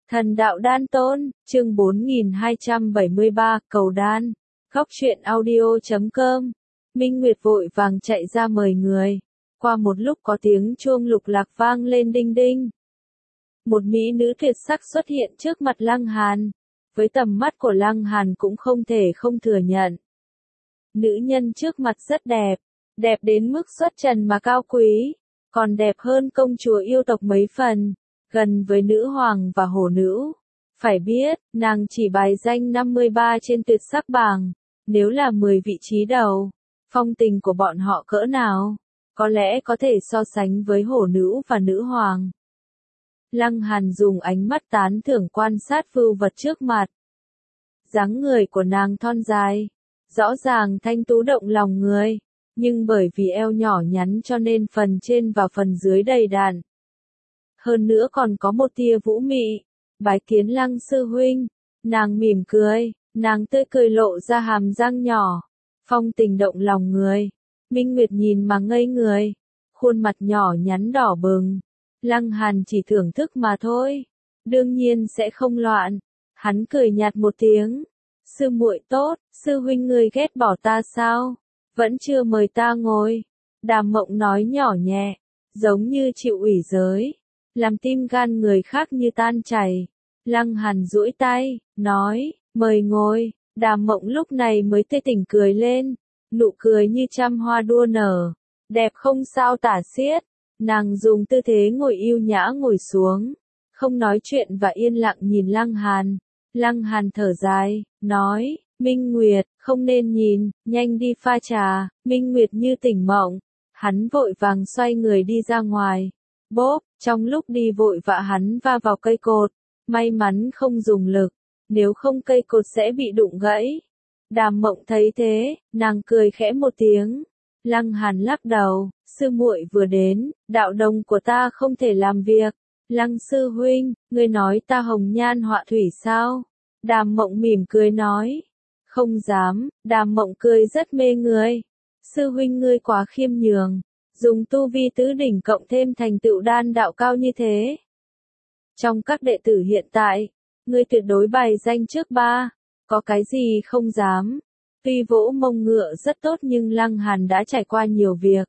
Thần đạo đan tôn, chương 4273, cầu đan. Góc truyện audio.com. Minh Nguyệt vội vàng chạy ra mời người. Qua một lúc có tiếng chuông lục lạc vang lên đinh đinh. Một mỹ nữ tuyệt sắc xuất hiện trước mặt Lăng Hàn. Với tầm mắt của Lăng Hàn cũng không thể không thừa nhận. Nữ nhân trước mặt rất đẹp. Đẹp đến mức xuất trần mà cao quý. Còn đẹp hơn công chúa yêu tộc mấy phần. Gần với nữ hoàng và hổ nữ. Phải biết, nàng chỉ bài danh 53 trên tuyệt sắc bảng. Nếu là 10 vị trí đầu, phong tình của bọn họ cỡ nào, có lẽ có thể so sánh với hổ nữ và nữ hoàng. Lăng Hàn dùng ánh mắt tán thưởng quan sát vưu vật trước mặt. Dáng người của nàng thon dài, rõ ràng thanh tú động lòng người, nhưng bởi vì eo nhỏ nhắn cho nên phần trên và phần dưới đầy đặn. Hơn nữa còn có một tia vũ mị. Bái kiến Lăng sư huynh. Nàng mỉm cười, nàng tươi cười lộ ra hàm răng nhỏ. Phong tình động lòng người. Minh Nguyệt nhìn mà ngây người. Khuôn mặt nhỏ nhắn đỏ bừng. Lăng Hàn chỉ thưởng thức mà thôi. Đương nhiên sẽ không loạn. Hắn cười nhạt một tiếng. Sư muội tốt, sư huynh ngươi ghét bỏ ta sao? Vẫn chưa mời ta ngồi. Đàm Mộng nói nhỏ nhẹ, giống như chịu ủy giới. Làm tim gan người khác như tan chảy. Lăng Hàn duỗi tay, nói, mời ngồi. Đàm Mộng lúc này mới tươi tỉnh cười lên, nụ cười như trăm hoa đua nở, đẹp không sao tả xiết. Nàng dùng tư thế ngồi yêu nhã ngồi xuống, không nói chuyện và yên lặng nhìn Lăng Hàn. Lăng Hàn thở dài, nói, Minh Nguyệt, không nên nhìn, nhanh đi pha trà. Minh Nguyệt như tỉnh mộng, hắn vội vàng xoay người đi ra ngoài. Bốp, trong lúc đi vội vã hắn va vào cây cột, may mắn không dùng lực, nếu không cây cột sẽ bị đụng gãy. Đàm Mộng thấy thế, nàng cười khẽ một tiếng. Lăng Hàn lắc đầu, sư muội vừa đến, đạo đồng của ta không thể làm việc. Lăng sư huynh, ngươi nói ta hồng nhan họa thủy sao? Đàm Mộng mỉm cười nói, không dám. Đàm Mộng cười rất mê người. Sư huynh ngươi quá khiêm nhường. Dùng tu vi tứ đỉnh cộng thêm thành tựu đan đạo cao như thế. Trong các đệ tử hiện tại, ngươi tuyệt đối bài danh trước ba, có cái gì không dám. Tuy vỗ mông ngựa rất tốt nhưng Lăng Hàn đã trải qua nhiều việc.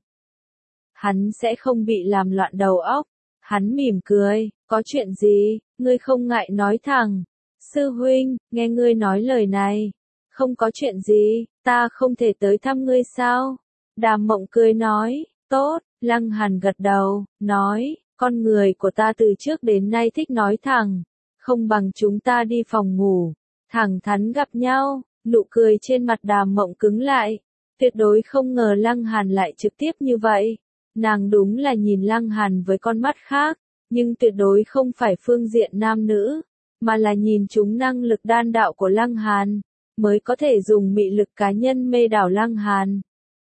Hắn sẽ không bị làm loạn đầu óc. Hắn mỉm cười, có chuyện gì, ngươi không ngại nói thẳng. Sư huynh, nghe ngươi nói lời này. Không có chuyện gì, ta không thể tới thăm ngươi sao? Đàm Mộng cười nói. Tốt, Lăng Hàn gật đầu, nói, con người của ta từ trước đến nay thích nói thẳng, không bằng chúng ta đi phòng ngủ, thẳng thắn gặp nhau. Nụ cười trên mặt Đàm Mộng cứng lại, tuyệt đối không ngờ Lăng Hàn lại trực tiếp như vậy. Nàng đúng là nhìn Lăng Hàn với con mắt khác, nhưng tuyệt đối không phải phương diện nam nữ, mà là nhìn chúng năng lực đan đạo của Lăng Hàn, mới có thể dùng mị lực cá nhân mê đảo Lăng Hàn.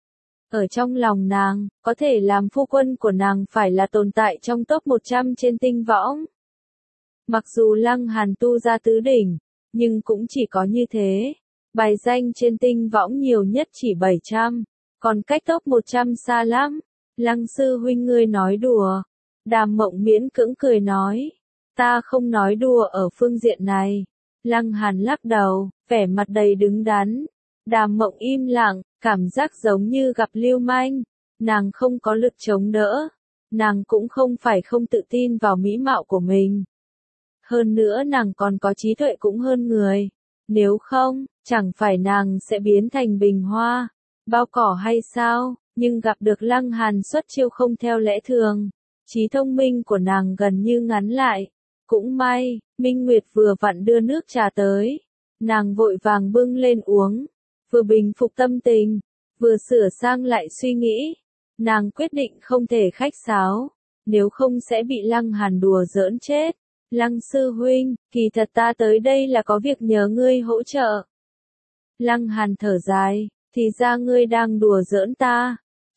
Ở trong lòng nàng, có thể làm phu quân của nàng phải là tồn tại trong top 100 trên tinh võng. Mặc dù Lăng Hàn tu ra tứ đỉnh, nhưng cũng chỉ có như thế. Bài danh trên tinh võng nhiều nhất chỉ 700, còn cách top 100 xa lắm. Lăng sư huynh ngươi nói đùa. Đàm Mộng miễn cưỡng cười nói. Ta không nói đùa ở phương diện này. Lăng Hàn lắc đầu, vẻ mặt đầy đứng đắn. Đàm Mộng im lặng, cảm giác giống như gặp lưu manh. Nàng không có lực chống đỡ. Nàng cũng không phải không tự tin vào mỹ mạo của mình. Hơn nữa nàng còn có trí tuệ cũng hơn người. Nếu không, chẳng phải nàng sẽ biến thành bình hoa, bao cỏ hay sao? Nhưng gặp được Lăng Hàn xuất chiêu không theo lẽ thường. Trí thông minh của nàng gần như ngắn lại. Cũng may, Minh Nguyệt vừa vặn đưa nước trà tới. Nàng vội vàng bưng lên uống. Vừa bình phục tâm tình, vừa sửa sang lại suy nghĩ. Nàng quyết định không thể khách sáo, nếu không sẽ bị Lăng Hàn đùa giỡn chết. Lăng sư huynh, kỳ thật ta tới đây là có việc nhờ ngươi hỗ trợ. Lăng Hàn thở dài, thì ra ngươi đang đùa giỡn ta.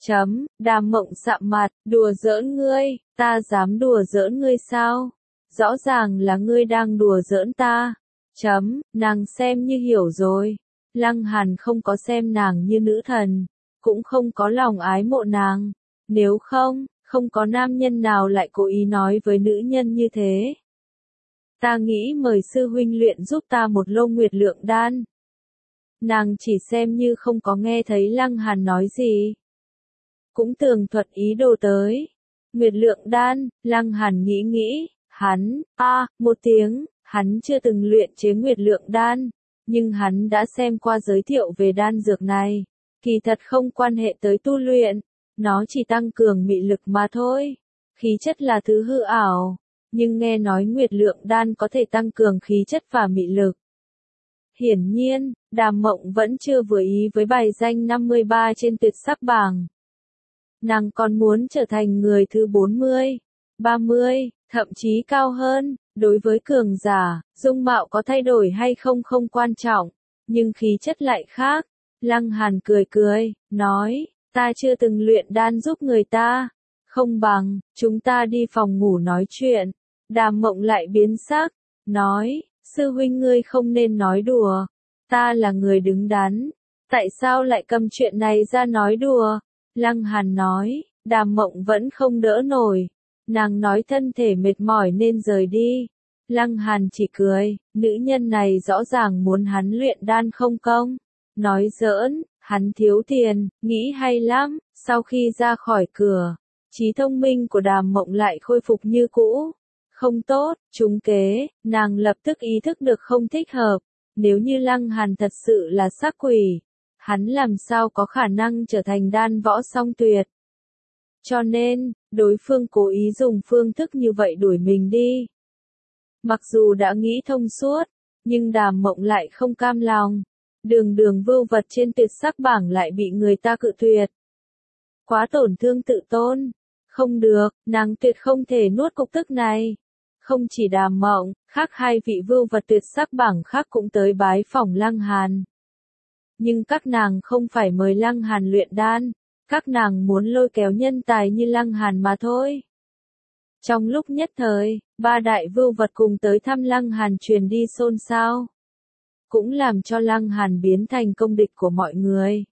Đàm Mộng sạm mặt, đùa giỡn ngươi, ta dám đùa giỡn ngươi sao? Rõ ràng là ngươi đang đùa giỡn ta. Nàng xem như hiểu rồi. Lăng Hàn không có xem nàng như nữ thần, cũng không có lòng ái mộ nàng. Nếu không, không có nam nhân nào lại cố ý nói với nữ nhân như thế. Ta nghĩ mời sư huynh luyện giúp ta một lô nguyệt lượng đan. Nàng chỉ xem như không có nghe thấy Lăng Hàn nói gì. Cũng tường thuật ý đồ tới. Nguyệt lượng đan, Lăng Hàn nghĩ, một tiếng, hắn chưa từng luyện chế nguyệt lượng đan, nhưng hắn đã xem qua giới thiệu về đan dược này. Kỳ thật không quan hệ tới tu luyện, nó chỉ tăng cường mị lực mà thôi. Khí chất là thứ hư ảo, nhưng nghe nói nguyệt lượng đan có thể tăng cường khí chất và mị lực. Hiển nhiên, Đàm Mộng vẫn chưa vừa ý với bài danh 53 trên tuyệt sắc bảng. Nàng còn muốn trở thành người thứ 40, 30, thậm chí cao hơn. Đối với cường giả, dung mạo có thay đổi hay không không quan trọng, nhưng khí chất lại khác. Lăng Hàn cười, nói, ta chưa từng luyện đan giúp người ta. Không bằng, chúng ta đi phòng ngủ nói chuyện. Đàm Mộng lại biến sắc, nói, sư huynh ngươi không nên nói đùa. Ta là người đứng đắn, tại sao lại cầm chuyện này ra nói đùa? Lăng Hàn nói, Đàm Mộng vẫn không đỡ nổi. Nàng nói thân thể mệt mỏi nên rời đi. Lăng Hàn chỉ cười, nữ nhân này rõ ràng muốn hắn luyện đan không công. Nói giỡn, hắn thiếu tiền, nghĩ hay lắm. Sau khi ra khỏi cửa, trí thông minh của Đàm Mộng lại khôi phục như cũ. Không tốt, trúng kế, nàng lập tức ý thức được không thích hợp. Nếu như Lăng Hàn thật sự là sắc quỷ, hắn làm sao có khả năng trở thành đan võ song tuyệt. Cho nên, đối phương cố ý dùng phương thức như vậy đuổi mình đi. Mặc dù đã nghĩ thông suốt, nhưng Đàm Mộng lại không cam lòng. Đường vưu vật trên tuyệt sắc bảng lại bị người ta cự tuyệt. Quá tổn thương tự tôn. Không được, nàng tuyệt không thể nuốt cục tức này. Không chỉ Đàm Mộng, khác hai vị vưu vật tuyệt sắc bảng khác cũng tới bái phỏng Lăng Hàn. Nhưng các nàng không phải mời Lăng Hàn luyện đan, các nàng muốn lôi kéo nhân tài như Lăng Hàn mà thôi. Trong lúc nhất thời, ba đại vưu vật cùng tới thăm Lăng Hàn truyền đi xôn xao. Cũng làm cho Lăng Hàn biến thành công địch của mọi người.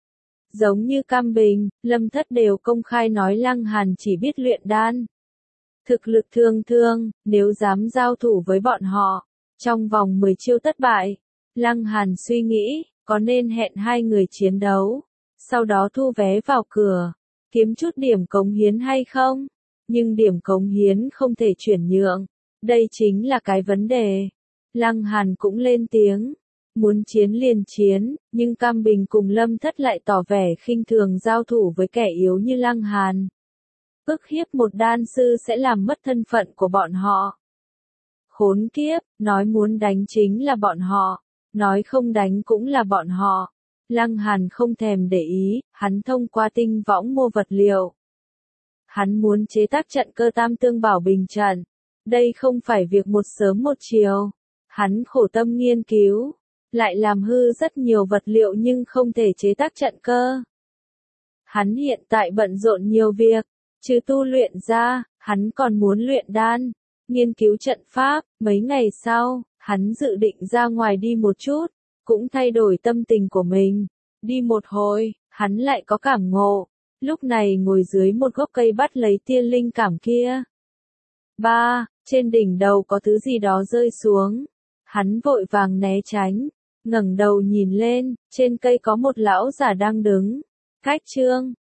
Giống như Cam Bình, Lâm Thất đều công khai nói Lăng Hàn chỉ biết luyện đan. Thực lực thương, nếu dám giao thủ với bọn họ, trong vòng 10 chiêu thất bại. Lăng Hàn suy nghĩ, có nên hẹn hai người chiến đấu, sau đó thu vé vào cửa, kiếm chút điểm cống hiến hay không? Nhưng điểm cống hiến không thể chuyển nhượng, đây chính là cái vấn đề. Lăng Hàn cũng lên tiếng, muốn chiến liền chiến, nhưng Cam Bình cùng Lâm Thất lại tỏ vẻ khinh thường giao thủ với kẻ yếu như Lăng Hàn. Ức hiếp một đan sư sẽ làm mất thân phận của bọn họ. Khốn kiếp, nói muốn đánh chính là bọn họ, nói không đánh cũng là bọn họ. Lăng Hàn không thèm để ý, hắn thông qua tinh võng mua vật liệu. Hắn muốn chế tác trận cơ tam tương bảo bình trận. Đây không phải việc một sớm một chiều. Hắn khổ tâm nghiên cứu, lại làm hư rất nhiều vật liệu nhưng không thể chế tác trận cơ. Hắn hiện tại bận rộn nhiều việc, trừ tu luyện ra, hắn còn muốn luyện đan, nghiên cứu trận pháp. Mấy ngày sau, hắn dự định ra ngoài đi một chút, cũng thay đổi tâm tình của mình. Đi một hồi, hắn lại có cảm ngộ, lúc này ngồi dưới một gốc cây bắt lấy tia linh cảm kia. Trên đỉnh đầu có thứ gì đó rơi xuống. Hắn vội vàng né tránh, ngẩng đầu nhìn lên, trên cây có một lão giả đang đứng. Cách chương